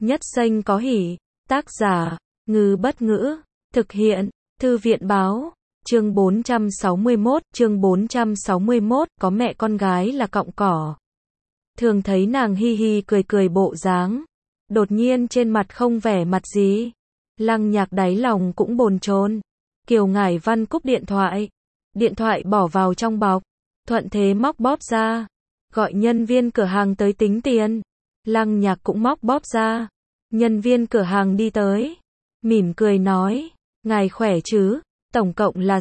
Nhất Xanh có hỉ. Tác giả, Ngư Bất Ngữ. Thực hiện, Thư viện Báo. Chương 461, có mẹ con gái là cọng cỏ. Thường thấy nàng hi hi cười cười bộ dáng. Đột nhiên trên mặt không vẻ mặt gì. Lăng Nhạc đáy lòng cũng bồn chồn. Kiều Ngải Văn cúp điện thoại. Điện thoại bỏ vào trong bọc. Thuận thế móc bóp ra. Gọi nhân viên cửa hàng tới tính tiền. Lăng Nhạc cũng móc bóp ra. Nhân viên cửa hàng đi tới. Mỉm cười nói. Ngài khỏe chứ? Tổng cộng là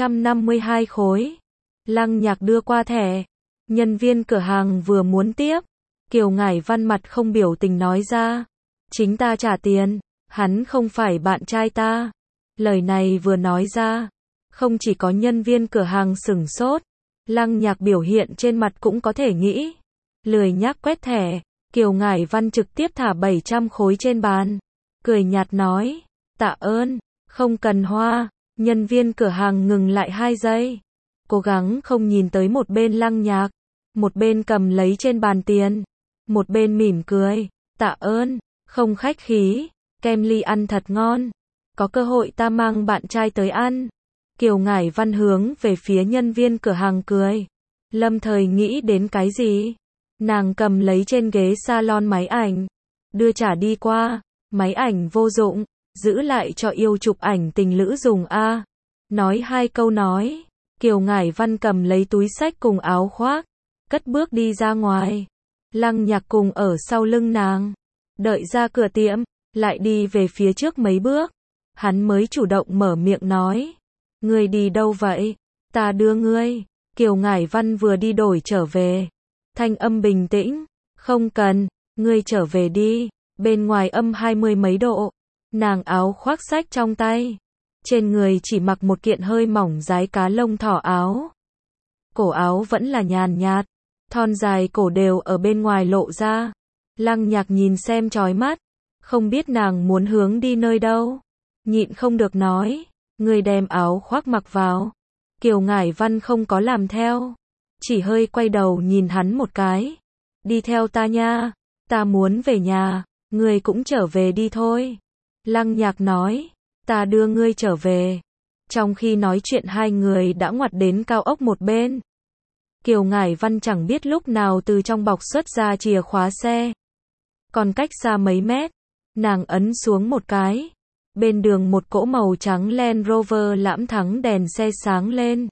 652 khối. Lăng Nhạc đưa qua thẻ. Nhân viên cửa hàng vừa muốn tiếp. Kiều Ngải Văn mặt không biểu tình nói ra. Chính ta trả tiền. Hắn không phải bạn trai ta. Lời này vừa nói ra. Không chỉ có nhân viên cửa hàng sửng sốt. Lăng Nhạc biểu hiện trên mặt cũng có thể nghĩ. Lười nhác quét thẻ. Kiều Ngải Văn trực tiếp thả 700 khối trên bàn. Cười nhạt nói. Tạ ơn. Không cần hoa. Nhân viên cửa hàng ngừng lại 2 giây. Cố gắng không nhìn tới một bên Lăng Nhạc. Một bên cầm lấy trên bàn tiền. Một bên mỉm cười. Tạ ơn. Không khách khí. Kem ly ăn thật ngon. Có cơ hội ta mang bạn trai tới ăn. Kiều Ngải Văn hướng về phía nhân viên cửa hàng cười. Lâm thời nghĩ đến cái gì? Nàng cầm lấy trên ghế salon máy ảnh. Đưa trả đi qua. Máy ảnh vô dụng. Giữ lại cho yêu chụp ảnh tình lữ dùng a. Nói 2 câu nói. Kiều Ngải Văn cầm lấy túi xách cùng áo khoác. Cất bước đi ra ngoài. Lăng Nhạc cùng ở sau lưng nàng. Đợi ra cửa tiệm. Lại đi về phía trước mấy bước. Hắn mới chủ động mở miệng nói. Ngươi đi đâu vậy? Ta đưa ngươi. Kiều Ngải Văn vừa đi đổi trở về. Thanh âm bình tĩnh. Không cần. Ngươi trở về đi. Bên ngoài âm 20 mấy độ. Nàng áo khoác xách trong tay. Trên người chỉ mặc một kiện hơi mỏng dái cá lông thỏ áo. Cổ áo vẫn là nhàn nhạt. Thon dài cổ đều ở bên ngoài lộ ra. Lăng Nhạc nhìn xem chói mắt. Không biết nàng muốn hướng đi nơi đâu. Nhịn không được nói. Người đem áo khoác mặc vào. Kiều Ngải Văn không có làm theo. Chỉ hơi quay đầu nhìn hắn một cái. Đi theo ta nha. Ta muốn về nhà. Ngươi cũng trở về đi thôi. Lăng Nhạc nói. Ta đưa ngươi trở về. Trong khi nói chuyện hai người đã ngoặt đến cao ốc một bên. Kiều Ngải Văn chẳng biết lúc nào từ trong bọc xuất ra chìa khóa xe. Còn cách xa mấy mét. Nàng ấn xuống một cái. Bên đường một cỗ màu trắng Land Rover lãm thắng đèn xe sáng lên.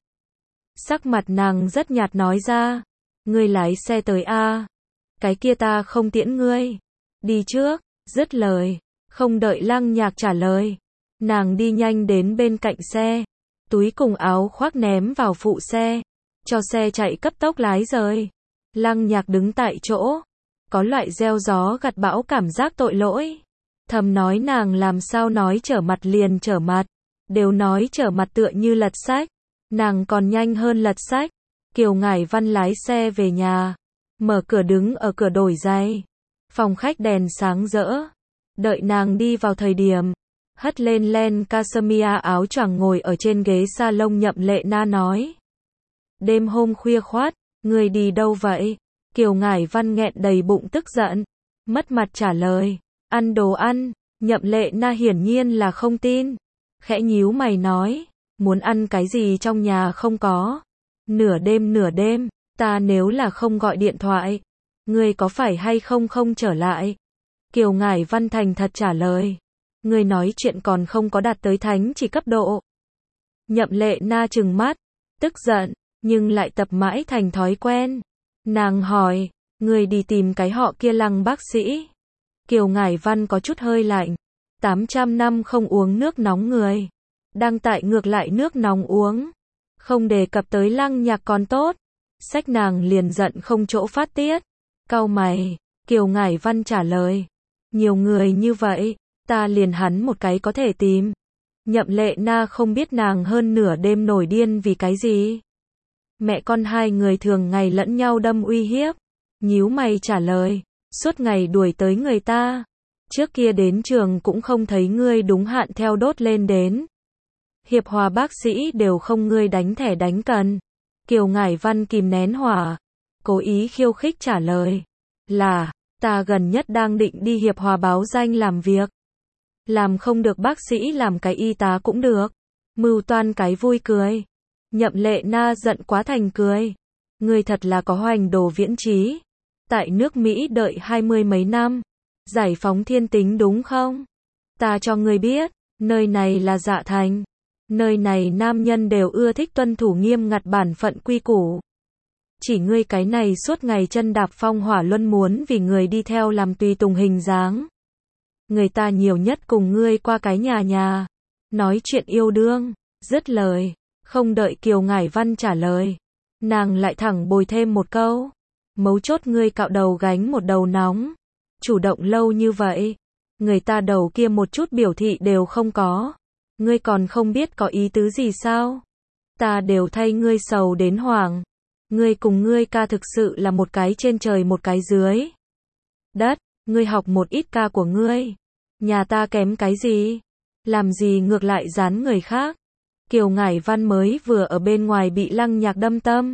Sắc mặt nàng rất nhạt nói ra. Ngươi lái xe tới a. Cái kia ta không tiễn ngươi. Đi trước. Dứt lời. Không đợi Lăng Nhạc trả lời. Nàng đi nhanh đến bên cạnh xe. Túi cùng áo khoác ném vào phụ xe. Cho xe chạy cấp tốc lái rời. Lăng Nhạc đứng tại chỗ. Có loại gieo gió gặt bão cảm giác tội lỗi. Thầm nói nàng làm sao nói trở mặt liền trở mặt. Đều nói trở mặt tựa như lật sách. Nàng còn nhanh hơn lật sách. Kiều Ngải Văn lái xe về nhà. Mở cửa đứng ở cửa đổi giày. Phòng khách đèn sáng rỡ. Đợi nàng đi vào thời điểm. Hất lên len cashmere áo choàng ngồi ở trên ghế salon Nhậm Lệ Na nói. Đêm hôm khuya khoắt. Người đi đâu vậy? Kiều Ngải Văn nghẹn đầy bụng tức giận. Mất mặt trả lời. Ăn đồ ăn. Nhậm Lệ Na hiển nhiên là không tin. Khẽ nhíu mày nói. Muốn ăn cái gì trong nhà không có. Nửa đêm. Ta nếu là không gọi điện thoại. Ngươi có phải hay không trở lại? Kiều Ngải Văn thành thật trả lời. Ngươi nói chuyện còn không có đạt tới thánh chỉ cấp độ. Nhậm Lệ Na trừng mắt. Tức giận. Nhưng lại tập mãi thành thói quen. Nàng hỏi. Ngươi đi tìm cái họ kia Lăng bác sĩ. Kiều Ngải Văn có chút hơi lạnh. 800 năm không uống nước nóng người. Đang tại ngược lại nước nóng uống. Không đề cập tới Lăng Nhạc còn tốt. Sách nàng liền giận không chỗ phát tiết. Cau mày. Kiều Ngải Văn trả lời. Nhiều người như vậy. Ta liền hắn một cái có thể tìm. Nhậm Lệ Na không biết nàng hơn nửa đêm nổi điên vì cái gì. Mẹ con hai người thường ngày lẫn nhau đâm uy hiếp. Nhíu mày trả lời. Suốt ngày đuổi tới người ta. Trước kia đến trường cũng không thấy ngươi đúng hạn theo đốt lên đến. Hiệp hòa bác sĩ đều không ngươi đánh thẻ đánh cần. Kiều Ngải Văn kìm nén hỏa. Cố ý khiêu khích trả lời. Là, Ta gần nhất đang định đi Hiệp Hòa báo danh làm việc. Làm không được bác sĩ làm cái y tá cũng được. Mưu toan cái vui cười. Nhậm Lệ Na giận quá thành cười. Ngươi thật là có hoành đồ viễn trí. Tại nước Mỹ đợi 20 mấy năm. Giải phóng thiên tính đúng không? Ta cho ngươi biết, nơi này là Dạ Thành. Nơi này nam nhân đều ưa thích tuân thủ nghiêm ngặt bản phận quy củ. Chỉ ngươi cái này suốt ngày chân đạp phong hỏa luân muốn vì người đi theo làm tùy tùng hình dáng. Người ta nhiều nhất cùng ngươi qua cái nhà. Nói chuyện yêu đương. Dứt lời. Không đợi Kiều Ngải Văn trả lời. Nàng lại thẳng bồi thêm một câu. Mấu chốt ngươi cạo đầu gánh một đầu nóng. Chủ động lâu như vậy. Người ta đầu kia một chút biểu thị đều không có. Ngươi còn không biết có ý tứ gì sao? Ta đều thay ngươi sầu đến hoảng. Ngươi cùng ngươi ca thực sự là một cái trên trời một cái dưới đất. Ngươi học một ít ca của ngươi. Nhà ta kém cái gì? Làm gì ngược lại dán người khác? Kiều Ngải Văn mới vừa ở bên ngoài bị Lăng Nhạc đâm tâm.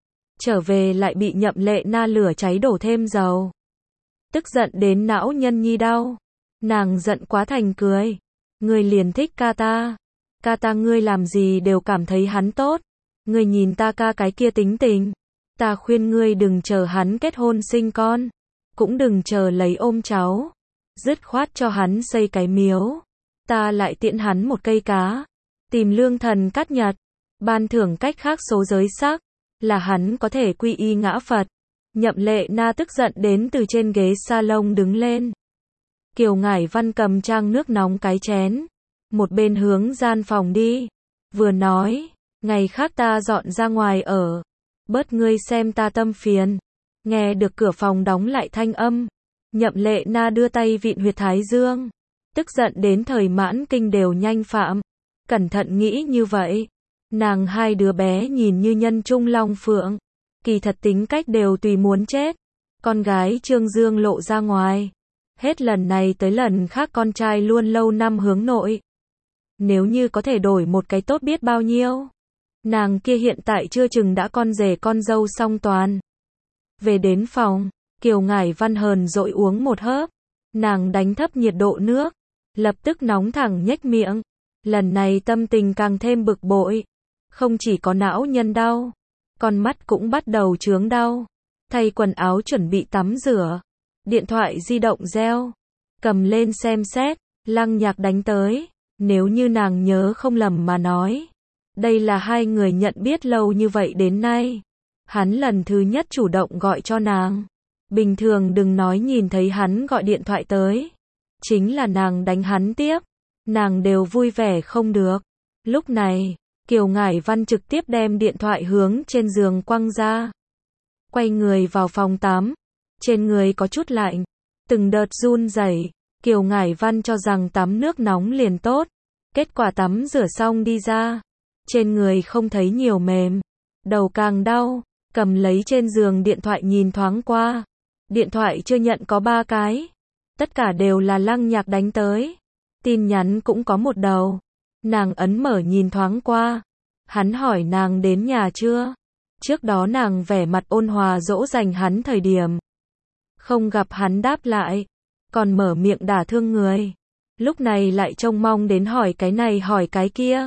Trở về lại bị Nhậm Lệ Na lửa cháy đổ thêm dầu. Tức giận đến não nhân nhi đau. Nàng giận quá thành cười. Ngươi liền thích ca ta. Ca ta ngươi làm gì đều cảm thấy hắn tốt. Ngươi nhìn ta ca cái kia tính tình. Ta khuyên ngươi đừng chờ hắn kết hôn sinh con. Cũng đừng chờ lấy ôm cháu. Dứt khoát cho hắn xây cái miếu. Ta lại tiễn hắn một cây cá. Tìm lương thần cắt nhật. Ban thưởng cách khác số giới sắc. Là hắn có thể quy y ngã Phật. Nhậm Lệ Na tức giận đến từ trên ghế salon đứng lên. Kiều Ngải Văn cầm trang nước nóng cái chén. Một bên hướng gian phòng đi. Vừa nói. Ngày khác ta dọn ra ngoài ở. Bớt ngươi xem ta tâm phiền. Nghe được cửa phòng đóng lại thanh âm. Nhậm Lệ Na đưa tay vịn huyệt thái dương. Tức giận đến thời mãn kinh đều nhanh phạm. Cẩn thận nghĩ như vậy. Nàng hai đứa bé nhìn như nhân trung long phượng. Kỳ thật tính cách đều tùy muốn chết. Con gái Trương Dương lộ ra ngoài. Hết lần này tới lần khác con trai luôn lâu năm hướng nội. Nếu như có thể đổi một cái tốt biết bao nhiêu. Nàng kia hiện tại chưa chừng đã con rể con dâu song toàn. Về đến phòng, Kiều Ngải Văn hờn dỗi uống một hớp. Nàng đánh thấp nhiệt độ nước. Lập tức nóng thẳng nhếch miệng. Lần này tâm tình càng thêm bực bội. Không chỉ có não nhân đau. Con mắt cũng bắt đầu chướng đau. Thay quần áo chuẩn bị tắm rửa. Điện thoại di động reo. Cầm lên xem xét. Lăng Nhạc đánh tới. Nếu như nàng nhớ không lầm mà nói. Đây là hai người nhận biết lâu như vậy đến nay. Hắn lần thứ nhất chủ động gọi cho nàng. Bình thường đừng nói nhìn thấy hắn gọi điện thoại tới. Chính là nàng đánh hắn tiếp. Nàng đều vui vẻ không được. Lúc này, Kiều Ngải Văn trực tiếp đem điện thoại hướng trên giường quăng ra. Quay người vào phòng tắm. Trên người có chút lạnh. Từng đợt run rẩy. Kiều Ngải Văn cho rằng tắm nước nóng liền tốt. Kết quả tắm rửa xong đi ra. Trên người không thấy nhiều mềm. Đầu càng đau. Cầm lấy trên giường điện thoại nhìn thoáng qua. Điện thoại chưa nhận có 3 cái. Tất cả đều là Lăng Nhạc đánh tới. Tin nhắn cũng có một đầu. Nàng ấn mở nhìn thoáng qua. Hắn hỏi nàng đến nhà chưa? Trước đó nàng vẻ mặt ôn hòa dỗ dành hắn thời điểm. Không gặp hắn đáp lại. Còn mở miệng đả thương người. Lúc này lại trông mong đến hỏi cái này hỏi cái kia.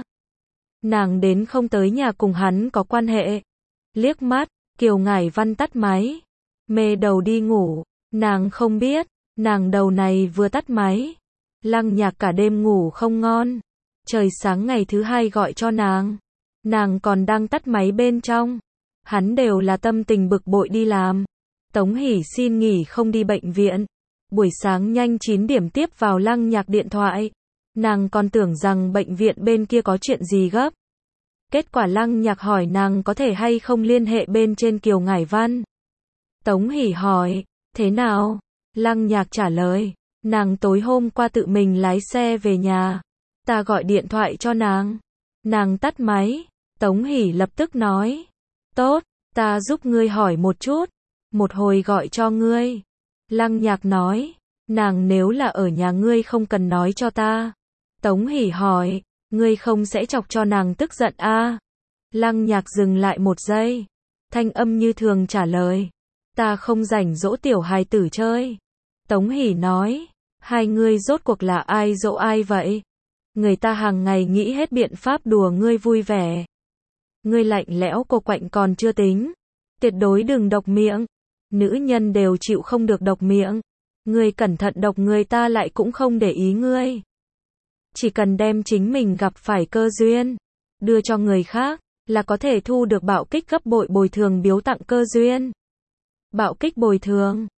Nàng đến không tới nhà cùng hắn có quan hệ. Liếc mắt, Kiều Ngải Văn tắt máy. Mê đầu đi ngủ. Nàng không biết. Nàng đầu này vừa tắt máy. Lăng Nhạc cả đêm ngủ không ngon. Trời sáng ngày thứ hai gọi cho nàng. Nàng còn đang tắt máy bên trong. Hắn đều là tâm tình bực bội đi làm. Tống Hỷ xin nghỉ không đi bệnh viện. Buổi sáng nhanh 9 điểm tiếp vào Lăng Nhạc điện thoại. Nàng còn tưởng rằng bệnh viện bên kia có chuyện gì gấp. Kết quả Lăng Nhạc hỏi nàng có thể hay không liên hệ bên trên Kiều Ngải Văn. Tống Hỷ hỏi, thế nào? Lăng Nhạc trả lời, nàng tối hôm qua tự mình lái xe về nhà. Ta gọi điện thoại cho nàng. Nàng tắt máy. Tống Hỷ lập tức nói, tốt, ta giúp ngươi hỏi một chút. Một hồi gọi cho ngươi. Lăng Nhạc nói, nàng nếu là ở nhà ngươi không cần nói cho ta. Tống Hỷ hỏi, ngươi không sẽ chọc cho nàng tức giận à? Lăng Nhạc dừng lại một giây. Thanh âm như thường trả lời, ta không rảnh dỗ tiểu hài tử chơi. Tống Hỷ nói, hai ngươi rốt cuộc là ai dỗ ai vậy? Người ta hàng ngày nghĩ hết biện pháp đùa ngươi vui vẻ. Ngươi lạnh lẽo cô quạnh còn chưa tính. Tuyệt đối đừng độc miệng. Nữ nhân đều chịu không được độc miệng. Ngươi cẩn thận độc người ta lại cũng không để ý ngươi. Chỉ cần đem chính mình gặp phải cơ duyên, đưa cho người khác, là có thể thu được bạo kích gấp bội bồi thường biếu tặng cơ duyên. Bạo kích bồi thường.